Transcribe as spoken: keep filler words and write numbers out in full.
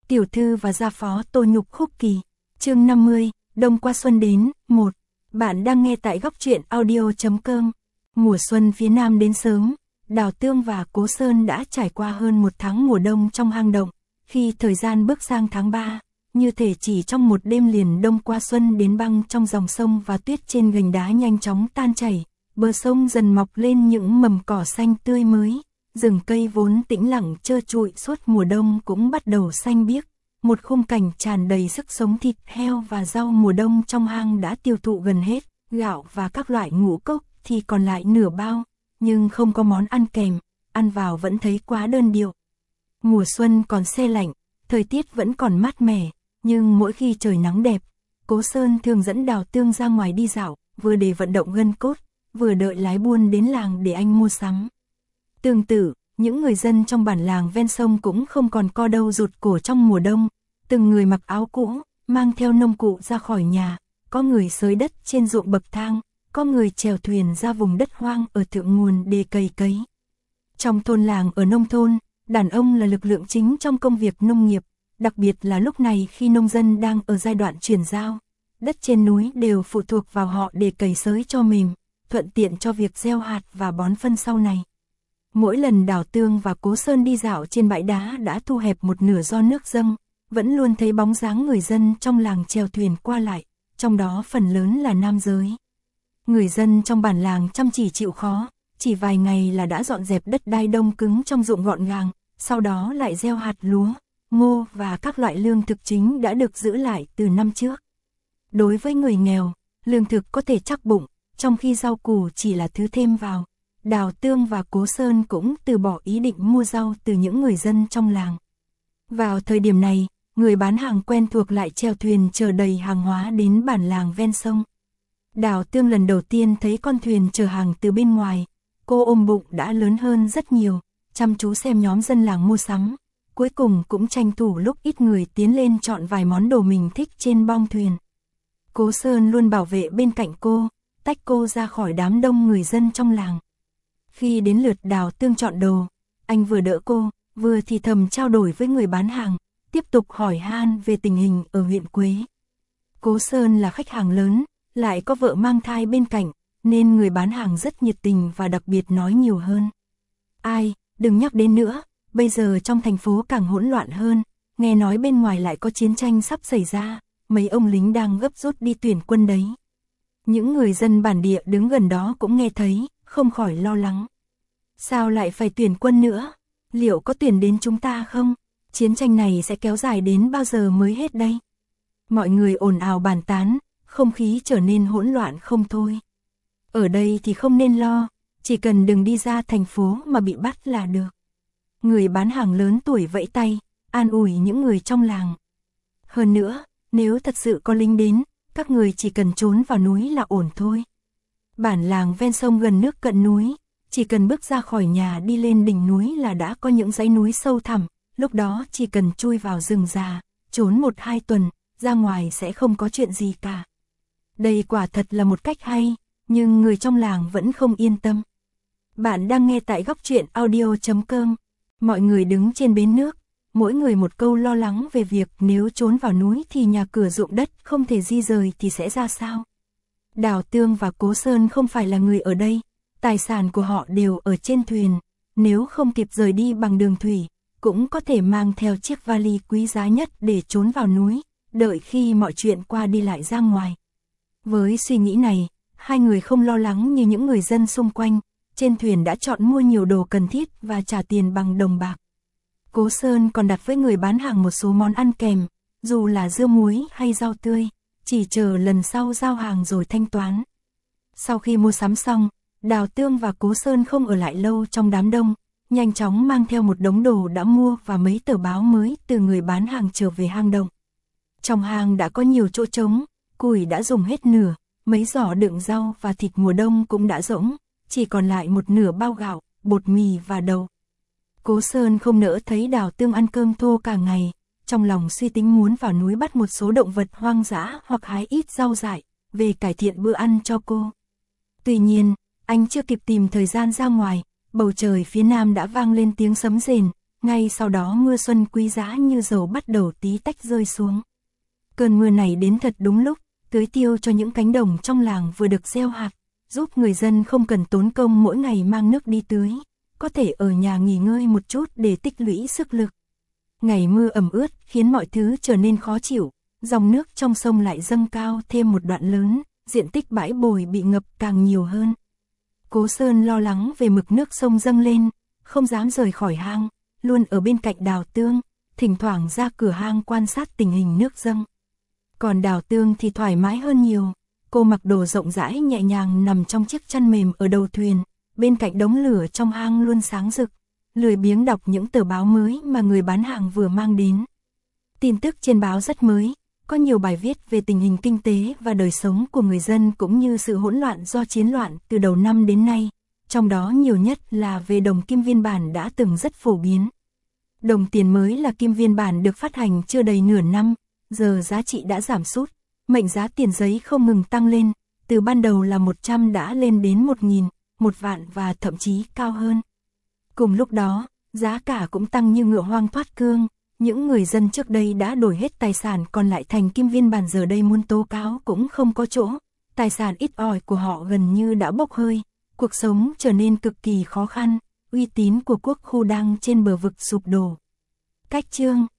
Tiểu thư và gia phó Tô Nhục Khúc Kỳ. Chương năm mươi, Đông qua xuân đến. một. Bạn đang nghe tại góc truyện audio chấm com. Mùa xuân phía Nam đến sớm, Đào Tương và Cố Sơn đã trải qua hơn một tháng mùa đông trong hang động. Khi thời gian bước sang tháng ba, như thể chỉ trong một đêm liền đông qua xuân đến, băng trong dòng sông và tuyết trên gành đá nhanh chóng tan chảy, bờ sông dần mọc lên những mầm cỏ xanh tươi mới, rừng cây vốn tĩnh lặng trơ trụi suốt mùa đông cũng bắt đầu xanh biếc. Một khung cảnh tràn đầy sức sống. Thịt heo và rau mùa đông trong hang đã tiêu thụ gần hết, gạo và các loại ngũ cốc thì còn lại nửa bao, nhưng không có món ăn kèm, ăn vào vẫn thấy quá đơn điệu. Mùa xuân còn se lạnh, thời tiết vẫn còn mát mẻ, nhưng mỗi khi trời nắng đẹp, Cố Sơn thường dẫn Đào Tương ra ngoài đi dạo, vừa để vận động gân cốt, vừa đợi lái buôn đến làng để anh mua sắm. Tương tự, những người dân trong bản làng ven sông cũng không còn co đâu rụt cổ trong mùa đông, từng người mặc áo cũ, mang theo nông cụ ra khỏi nhà, có người xới đất trên ruộng bậc thang, có người chèo thuyền ra vùng đất hoang ở thượng nguồn để cày cấy. Trong thôn làng ở nông thôn, đàn ông là lực lượng chính trong công việc nông nghiệp, đặc biệt là lúc này khi nông dân đang ở giai đoạn chuyển giao, đất trên núi đều phụ thuộc vào họ để cày xới cho mềm, thuận tiện cho việc gieo hạt và bón phân sau này. Mỗi lần Đào Tương và Cố Sơn đi dạo trên bãi đá đã thu hẹp một nửa do nước dâng, vẫn luôn thấy bóng dáng người dân trong làng chèo thuyền qua lại, trong đó phần lớn là nam giới. Người dân trong bản làng chăm chỉ chịu khó, chỉ vài ngày là đã dọn dẹp đất đai đông cứng trong ruộng gọn gàng, sau đó lại gieo hạt lúa, ngô và các loại lương thực chính đã được giữ lại từ năm trước. Đối với người nghèo, lương thực có thể chắc bụng, trong khi rau củ chỉ là thứ thêm vào. Đào Tương và Cố Sơn cũng từ bỏ ý định mua rau từ những người dân trong làng. Vào thời điểm này, người bán hàng quen thuộc lại chèo thuyền chở đầy hàng hóa đến bản làng ven sông. Đào Tương lần đầu tiên thấy con thuyền chở hàng từ bên ngoài, cô ôm bụng đã lớn hơn rất nhiều, chăm chú xem nhóm dân làng mua sắm, cuối cùng cũng tranh thủ lúc ít người tiến lên chọn vài món đồ mình thích trên bong thuyền. Cố Sơn luôn bảo vệ bên cạnh cô, tách cô ra khỏi đám đông người dân trong làng. Khi đến lượt Đào Tương chọn đồ, anh vừa đỡ cô, vừa thì thầm trao đổi với người bán hàng, tiếp tục hỏi han về tình hình ở huyện Quế. Cố Sơn là khách hàng lớn, lại có vợ mang thai bên cạnh, nên người bán hàng rất nhiệt tình và đặc biệt nói nhiều hơn. Ai, đừng nhắc đến nữa, bây giờ trong thành phố càng hỗn loạn hơn, nghe nói bên ngoài lại có chiến tranh sắp xảy ra, mấy ông lính đang gấp rút đi tuyển quân đấy. Những người dân bản địa đứng gần đó cũng nghe thấy, không khỏi lo lắng. Sao lại phải tuyển quân nữa? Liệu có tuyển đến chúng ta không? Chiến tranh này sẽ kéo dài đến bao giờ mới hết đây? Mọi người ồn ào bàn tán, không khí trở nên hỗn loạn không thôi. Ở đây thì không nên lo, chỉ cần đừng đi ra thành phố mà bị bắt là được. Người bán hàng lớn tuổi vẫy tay, an ủi những người trong làng. Hơn nữa, nếu thật sự có lính đến, các người chỉ cần trốn vào núi là ổn thôi. Bản làng ven sông gần nước cận núi, chỉ cần bước ra khỏi nhà đi lên đỉnh núi là đã có những dãy núi sâu thẳm, lúc đó chỉ cần chui vào rừng già, trốn một hai tuần, ra ngoài sẽ không có chuyện gì cả. Đây quả thật là một cách hay, nhưng người trong làng vẫn không yên tâm. Bạn đang nghe tại góc truyện audio chấm com. Mọi người đứng trên bến nước, mỗi người một câu lo lắng về việc nếu trốn vào núi thì nhà cửa ruộng đất không thể di rời thì sẽ ra sao. Đào Tương và Cố Sơn không phải là người ở đây, tài sản của họ đều ở trên thuyền, nếu không kịp rời đi bằng đường thủy, cũng có thể mang theo chiếc vali quý giá nhất để trốn vào núi, đợi khi mọi chuyện qua đi lại ra ngoài. Với suy nghĩ này, hai người không lo lắng như những người dân xung quanh, trên thuyền đã chọn mua nhiều đồ cần thiết và trả tiền bằng đồng bạc. Cố Sơn còn đặt với người bán hàng một số món ăn kèm, dù là dưa muối hay rau tươi, chỉ chờ lần sau giao hàng rồi thanh toán. Sau khi mua sắm xong, Đào Tương và Cố Sơn không ở lại lâu trong đám đông, nhanh chóng mang theo một đống đồ đã mua và mấy tờ báo mới từ người bán hàng trở về hang động. Trong hang đã có nhiều chỗ trống, củi đã dùng hết nửa, mấy giỏ đựng rau và thịt mùa đông cũng đã rỗng, chỉ còn lại một nửa bao gạo, bột mì và đậu. Cố Sơn không nỡ thấy Đào Tương ăn cơm thô cả ngày, trong lòng suy tính muốn vào núi bắt một số động vật hoang dã hoặc hái ít rau dại, về cải thiện bữa ăn cho cô. Tuy nhiên, anh chưa kịp tìm thời gian ra ngoài, bầu trời phía nam đã vang lên tiếng sấm rền, ngay sau đó mưa xuân quý giá như dầu bắt đầu tí tách rơi xuống. Cơn mưa này đến thật đúng lúc, tưới tiêu cho những cánh đồng trong làng vừa được gieo hạt, giúp người dân không cần tốn công mỗi ngày mang nước đi tưới, có thể ở nhà nghỉ ngơi một chút để tích lũy sức lực. Ngày mưa ẩm ướt khiến mọi thứ trở nên khó chịu, dòng nước trong sông lại dâng cao thêm một đoạn lớn, diện tích bãi bồi bị ngập càng nhiều hơn. Cố Sơn lo lắng về mực nước sông dâng lên, không dám rời khỏi hang, luôn ở bên cạnh Đào Tương, thỉnh thoảng ra cửa hang quan sát tình hình nước dâng. Còn Đào Tương thì thoải mái hơn nhiều, cô mặc đồ rộng rãi nhẹ nhàng nằm trong chiếc chăn mềm ở đầu thuyền, bên cạnh đống lửa trong hang luôn sáng rực, lười biếng đọc những tờ báo mới mà người bán hàng vừa mang đến. Tin tức trên báo rất mới, có nhiều bài viết về tình hình kinh tế và đời sống của người dân cũng như sự hỗn loạn do chiến loạn từ đầu năm đến nay, trong đó nhiều nhất là về đồng kim viên bản đã từng rất phổ biến. Đồng tiền mới là kim viên bản được phát hành chưa đầy nửa năm, giờ giá trị đã giảm sút, mệnh giá tiền giấy không ngừng tăng lên, từ ban đầu là một trăm đã lên đến một nghìn, một vạn và thậm chí cao hơn. Cùng lúc đó, giá cả cũng tăng như ngựa hoang thoát cương, những người dân trước đây đã đổi hết tài sản còn lại thành kim viên bản giờ đây muốn tố cáo cũng không có chỗ, tài sản ít ỏi của họ gần như đã bốc hơi, cuộc sống trở nên cực kỳ khó khăn, uy tín của quốc khu đang trên bờ vực sụp đổ. Cách chương